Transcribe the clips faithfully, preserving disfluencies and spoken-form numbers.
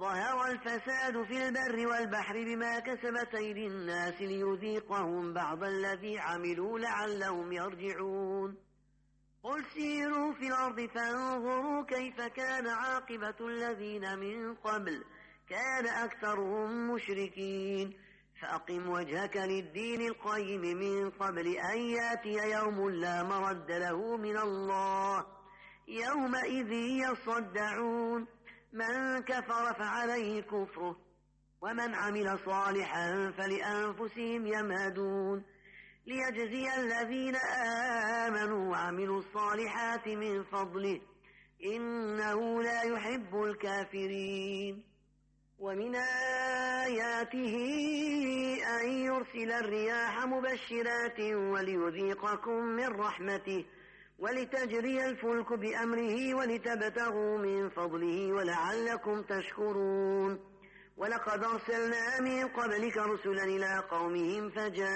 ظهر الفساد في البر والبحر بما كسبت أيدي الناس ليذيقهم بعض الذي عملوا لعلهم يرجعون قل سيروا في الأرض فانظروا كيف كان عاقبة الذين من قبل كان أكثرهم مشركين فأقم وجهك للدين القيم من قبل أن ياتي يوم لا مرد له من الله يومئذ يصدعون من كفر فعليه كفره ومن عمل صالحا فلأنفسهم يمهدون ليجزي الذين آمنوا وعملوا الصالحات من فضله إنه لا يحب الكافرين ومن آياته أن يرسل الرياح مبشرات وليذيقكم من رحمته ولتجري الفلك بأمره ولتبتغوا من فضله ولعلكم تشكرون ولقد أرسلنا من قبلك رسلا إلى قومهم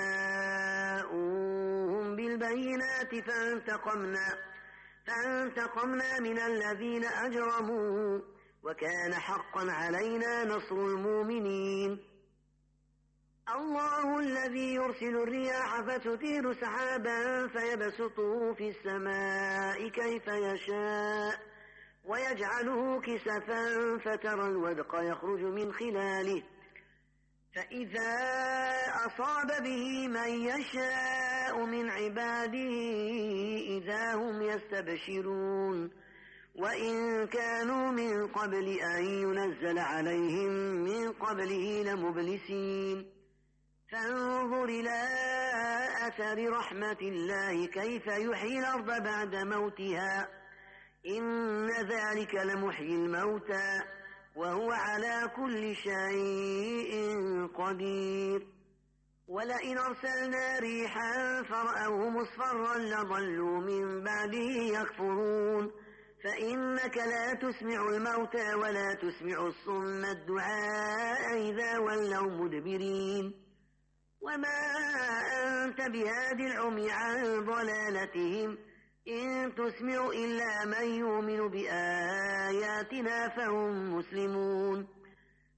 فجاءوهم بالبينات فانتقمنا, فانتقمنا من الذين أجرموا وكان حقا علينا نصر المؤمنين الله الذي يرسل الرياح فتثير سحابا فيبسطه في السماء كيف يشاء ويجعله كسفا فترى الودق يخرج من خلاله فإذا أصاب به من يشاء من عباده إذا هم يستبشرون وإن كانوا من قبل أن ينزل عليهم من قبله لمبلسين فانظر إلى أثر رحمة الله كيف يحيي الأرض بعد موتها إن ذلك لمحيي الموتى وهو على كل شيء قدير ولئن أرسلنا ريحا فرأوه مصفرا لظلوا من بعده يكفرون فإنك لا تسمع الموتى ولا تسمع الصم الدعاء إذا ولوا مدبرين وما أنت بهادي العمي عن ضلالتهم إن تسمع إلا من يؤمن بآياتنا فهم مسلمون